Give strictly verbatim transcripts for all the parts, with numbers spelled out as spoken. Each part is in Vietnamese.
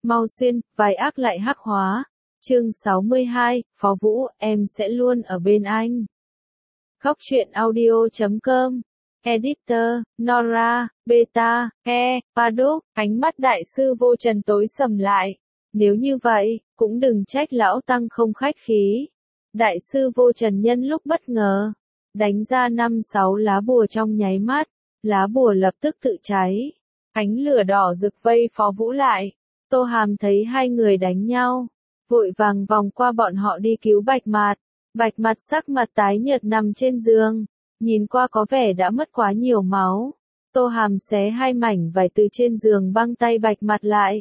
Mau xuyên, vai ác lại hắc hóa. Chương sáu mươi hai, Phó Vũ, em sẽ luôn ở bên anh. Góc truyện audio chấm com. Editor, Nora, Beta, E, Paddock, ánh mắt đại sư Vô Trần tối sầm lại. Nếu như vậy, cũng đừng trách lão tăng không khách khí. Đại sư Vô Trần nhân lúc bất ngờ, đánh ra năm sáu lá bùa trong nháy mắt, lá bùa lập tức tự cháy. Ánh lửa đỏ rực vây Phó Vũ lại. Tô Hàm thấy hai người đánh nhau, vội vàng vòng qua bọn họ đi cứu Bạch Mạt. Bạch Mạt sắc mặt tái nhợt nằm trên giường, nhìn qua có vẻ đã mất quá nhiều máu. Tô Hàm xé hai mảnh vải từ trên giường băng tay Bạch Mạt lại.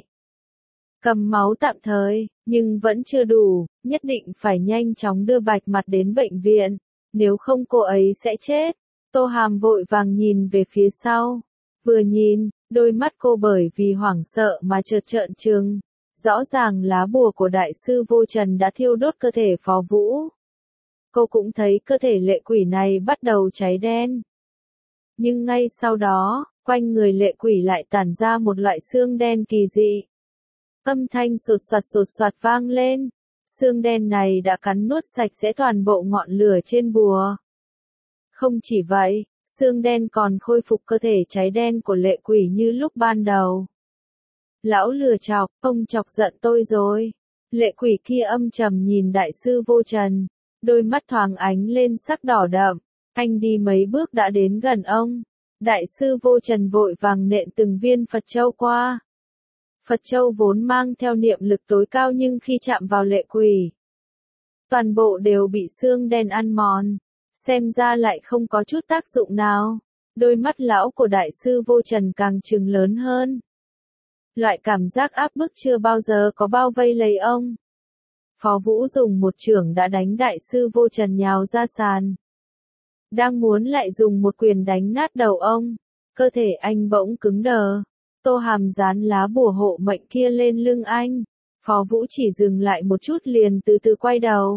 Cầm máu tạm thời, nhưng vẫn chưa đủ, nhất định phải nhanh chóng đưa Bạch Mạt đến bệnh viện, nếu không cô ấy sẽ chết. Tô Hàm vội vàng nhìn về phía sau, vừa nhìn, đôi mắt cô bởi vì hoảng sợ mà chợt trợn trừng. Rõ ràng lá bùa của đại sư Vô Trần đã thiêu đốt cơ thể Phó Vũ. Cô cũng thấy cơ thể lệ quỷ này bắt đầu cháy đen. Nhưng ngay sau đó, quanh người lệ quỷ lại tản ra một loại xương đen kỳ dị. Âm thanh sột soạt sột soạt vang lên. Xương đen này đã cắn nuốt sạch sẽ toàn bộ ngọn lửa trên bùa. Không chỉ vậy, xương đen còn khôi phục cơ thể cháy đen của lệ quỷ như lúc ban đầu. Lão lừa chọc, ông chọc giận tôi rồi. Lệ quỷ kia âm trầm nhìn đại sư Vô Trần, đôi mắt thoáng ánh lên sắc đỏ đậm. Anh đi mấy bước đã đến gần ông. Đại sư Vô Trần vội vàng nện từng viên Phật châu qua. Phật châu vốn mang theo niệm lực tối cao nhưng khi chạm vào lệ quỷ, toàn bộ đều bị xương đen ăn mòn, xem ra lại không có chút tác dụng nào. Đôi mắt lão của đại sư Vô Trần càng trừng lớn hơn. Loại cảm giác áp bức chưa bao giờ có bao vây lấy ông. Phó Vũ dùng một chưởng đã đánh đại sư Vô Trần nhào ra sàn. Đang muốn lại dùng một quyền đánh nát đầu ông, cơ thể anh bỗng cứng đờ. Tô Hàm dán lá bùa hộ mệnh kia lên lưng anh. Phó Vũ chỉ dừng lại một chút liền từ từ quay đầu.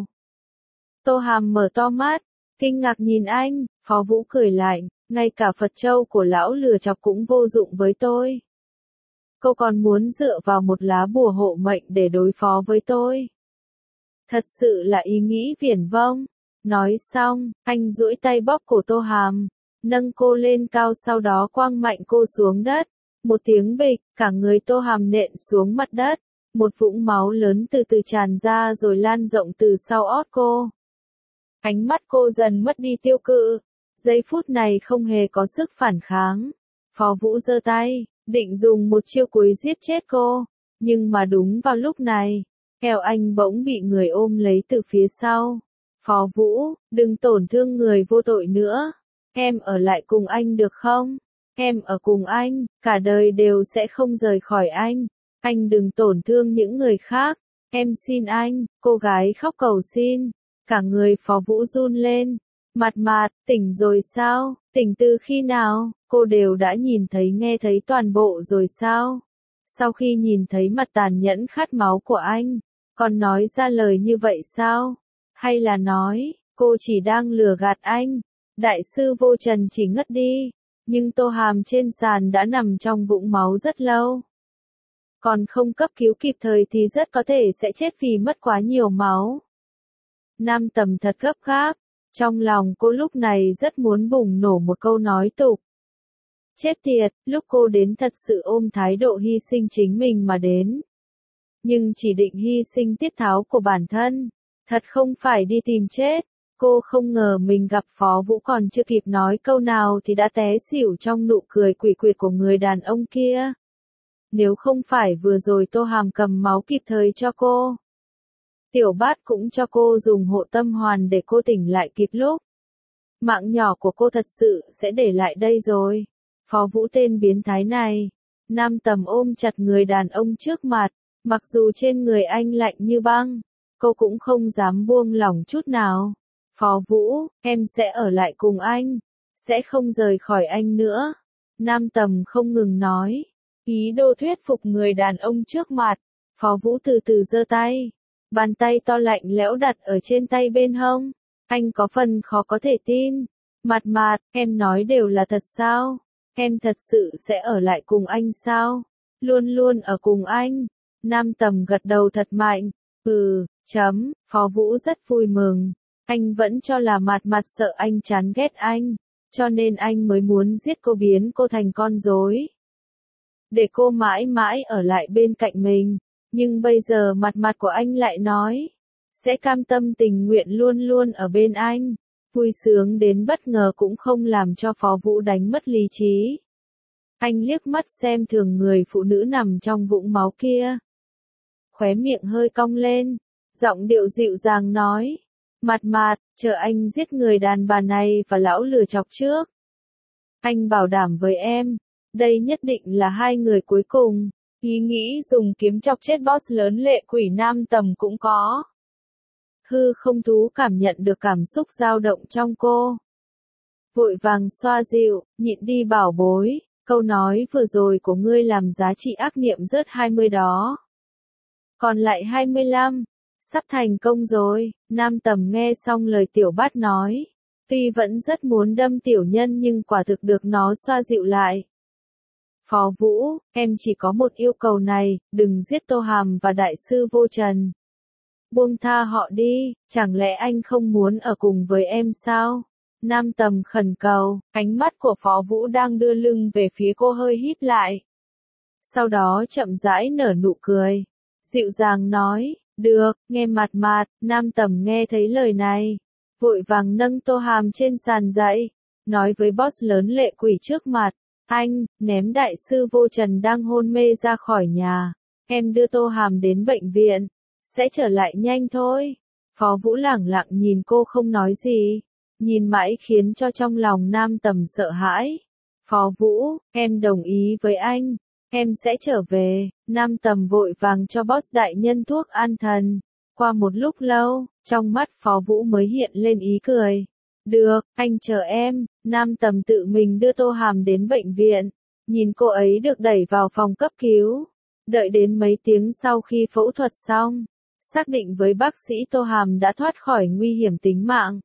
Tô Hàm mở to mắt, kinh ngạc nhìn anh. Phó Vũ cười lạnh, ngay cả Phật châu của lão lừa chọc cũng vô dụng với tôi. Cô còn muốn dựa vào một lá bùa hộ mệnh để đối phó với tôi. Thật sự là ý nghĩ viển vông. Nói xong, anh duỗi tay bóp cổ Tô Hàm, nâng cô lên cao sau đó quăng mạnh cô xuống đất. Một tiếng bịch, cả người Tô Hàm nện xuống mặt đất. Một vũng máu lớn từ từ tràn ra rồi lan rộng từ sau ót cô. Ánh mắt cô dần mất đi tiêu cự. Giây phút này không hề có sức phản kháng. Phó Vũ giơ tay, định dùng một chiêu cuối giết chết cô. Nhưng mà đúng vào lúc này, eo anh bỗng bị người ôm lấy từ phía sau. Phó Vũ, đừng tổn thương người vô tội nữa. Em ở lại cùng anh được không? Em ở cùng anh, cả đời đều sẽ không rời khỏi anh. Anh đừng tổn thương những người khác. Em xin anh, cô gái khóc cầu xin. Cả người Phó Vũ run lên. Mạt Mạt, tỉnh rồi sao? Tỉnh từ khi nào? Cô đều đã nhìn thấy nghe thấy toàn bộ rồi sao? Sau khi nhìn thấy mặt tàn nhẫn khát máu của anh, còn nói ra lời như vậy sao? Hay là nói, cô chỉ đang lừa gạt anh? Đại sư Vô Trần chỉ ngất đi, nhưng Tô Hàm trên sàn đã nằm trong vũng máu rất lâu. Còn không cấp cứu kịp thời thì rất có thể sẽ chết vì mất quá nhiều máu. Nam Tầm thật gấp gáp, trong lòng cô lúc này rất muốn bùng nổ một câu nói tục. Chết tiệt, lúc cô đến thật sự ôm thái độ hy sinh chính mình mà đến. Nhưng chỉ định hy sinh tiết tháo của bản thân, thật không phải đi tìm chết. Cô không ngờ mình gặp Phó Vũ còn chưa kịp nói câu nào thì đã té xỉu trong nụ cười quỷ quyệt của người đàn ông kia. Nếu không phải vừa rồi Tô Hàm cầm máu kịp thời cho cô, Tiểu Bát cũng cho cô dùng hộ tâm hoàn để cô tỉnh lại kịp lúc, mạng nhỏ của cô thật sự sẽ để lại đây rồi. Phó Vũ tên biến thái này. Nam Tầm ôm chặt người đàn ông trước mặt, mặc dù trên người anh lạnh như băng, cô cũng không dám buông lỏng chút nào. Phó Vũ, em sẽ ở lại cùng anh, sẽ không rời khỏi anh nữa. Nam Tầm không ngừng nói, ý đồ thuyết phục người đàn ông trước mặt. Phó Vũ từ từ giơ tay, bàn tay to lạnh lẽo đặt ở trên tay bên hông. Anh có phần khó có thể tin. Mạt Mạt, em nói đều là thật sao? Em thật sự sẽ ở lại cùng anh sao? Luôn luôn ở cùng anh. Nam Tầm gật đầu thật mạnh. Ừ, chấm, Phó Vũ rất vui mừng. Anh vẫn cho là Mạt Mạt sợ anh chán ghét anh, cho nên anh mới muốn giết cô, biến cô thành con rối, để cô mãi mãi ở lại bên cạnh mình. Nhưng bây giờ Mạt Mạt của anh lại nói, sẽ cam tâm tình nguyện luôn luôn ở bên anh. Vui sướng đến bất ngờ cũng không làm cho Phó Vũ đánh mất lý trí. Anh liếc mắt xem thường người phụ nữ nằm trong vũng máu kia. Khóe miệng hơi cong lên, giọng điệu dịu dàng nói, Mạt Mạt, chờ anh giết người đàn bà này và lão lừa chọc trước. Anh bảo đảm với em, đây nhất định là hai người cuối cùng. Ý nghĩ dùng kiếm chọc chết boss lớn Lệ Quỷ Nam Tầm cũng có. Hư không thú cảm nhận được cảm xúc dao động trong cô. Vội vàng xoa dịu, nhịn đi bảo bối, câu nói vừa rồi của ngươi làm giá trị ác niệm rớt hai mươi đó. Còn lại hai mươi lăm, sắp thành công rồi. Nam Tầm nghe xong lời Tiểu Bát nói, tuy vẫn rất muốn đâm tiểu nhân nhưng quả thực được nó xoa dịu lại. Phó Vũ, em chỉ có một yêu cầu này, đừng giết Tô Hàm và Đại sư Vô Trần. Buông tha họ đi, chẳng lẽ anh không muốn ở cùng với em sao? Nam Tầm khẩn cầu, ánh mắt của Phó Vũ đang đưa lưng về phía cô hơi híp lại. Sau đó chậm rãi nở nụ cười, dịu dàng nói, được, nghe Mạt Mạt. Nam Tầm nghe thấy lời này, vội vàng nâng Tô Hàm trên sàn dậy, nói với boss lớn Lệ Quỷ trước mặt, anh, ném Đại sư Vô Trần đang hôn mê ra khỏi nhà, em đưa Tô Hàm đến bệnh viện, sẽ trở lại nhanh thôi. Phó Vũ lẳng lặng nhìn cô không nói gì, nhìn mãi khiến cho trong lòng Nam Tầm sợ hãi. Phó Vũ, em đồng ý với anh, em sẽ trở về. Nam Tầm vội vàng cho boss đại nhân thuốc an thần. Qua một lúc lâu, trong mắt Phó Vũ mới hiện lên ý cười. Được, anh chờ em. Nam Tầm tự mình đưa Tô Hàm đến bệnh viện, nhìn cô ấy được đẩy vào phòng cấp cứu. Đợi đến mấy tiếng sau khi phẫu thuật xong, xác định với bác sĩ Tô Hàm đã thoát khỏi nguy hiểm tính mạng,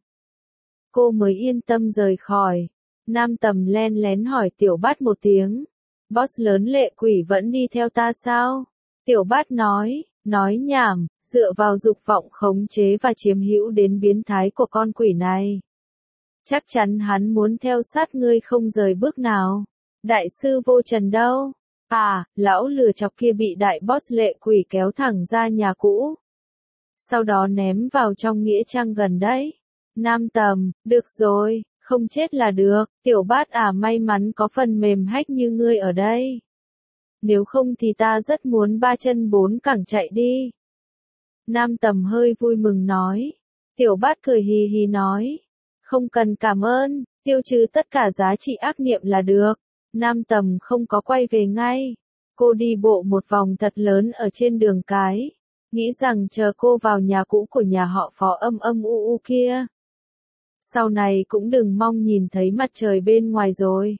cô mới yên tâm rời khỏi. Nam Tầm len lén hỏi Tiểu Bát một tiếng, boss lớn Lệ Quỷ vẫn đi theo ta sao? Tiểu Bát nói, nói nhảm, dựa vào dục vọng khống chế và chiếm hữu đến biến thái của con quỷ này, chắc chắn hắn muốn theo sát ngươi không rời bước nào. Đại sư Vô Trần đâu? À, lão lừa chọc kia bị đại boss Lệ Quỷ kéo thẳng ra nhà cũ, sau đó ném vào trong nghĩa trang gần đấy. Nam Tầm, được rồi, không chết là được. Tiểu Bát à, may mắn có phần mềm hack như ngươi ở đây, nếu không thì ta rất muốn ba chân bốn cẳng chạy đi. Nam Tầm hơi vui mừng nói. Tiểu Bát cười hì hì nói, không cần cảm ơn, tiêu trừ tất cả giá trị ác niệm là được. Nam Tầm không có quay về ngay, cô đi bộ một vòng thật lớn ở trên đường cái, nghĩ rằng chờ cô vào nhà cũ của nhà họ Phó âm âm u u kia, sau này cũng đừng mong nhìn thấy mặt trời bên ngoài rồi.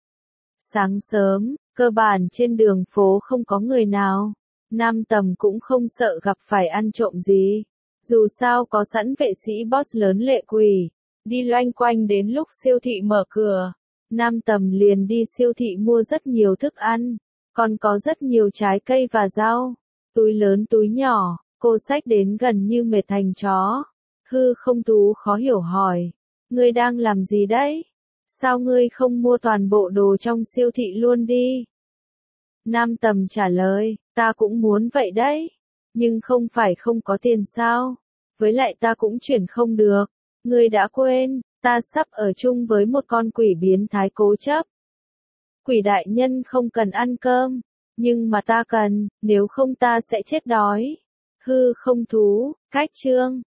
Sáng sớm, cơ bản trên đường phố không có người nào. Nam Tầm cũng không sợ gặp phải ăn trộm gì, dù sao có sẵn vệ sĩ boss lớn Lệ Quỷ. Đi loanh quanh đến lúc siêu thị mở cửa, Nam Tầm liền đi siêu thị mua rất nhiều thức ăn, còn có rất nhiều trái cây và rau, túi lớn túi nhỏ, cô xách đến gần như mệt thành chó. Hư không thú khó hiểu hỏi, ngươi đang làm gì đấy? Sao ngươi không mua toàn bộ đồ trong siêu thị luôn đi? Nam Tầm trả lời, ta cũng muốn vậy đấy, nhưng không phải không có tiền sao? Với lại ta cũng chuyển không được. Ngươi đã quên, ta sắp ở chung với một con quỷ biến thái cố chấp. Quỷ đại nhân không cần ăn cơm, nhưng mà ta cần, nếu không ta sẽ chết đói. Hư không thú, cách chương.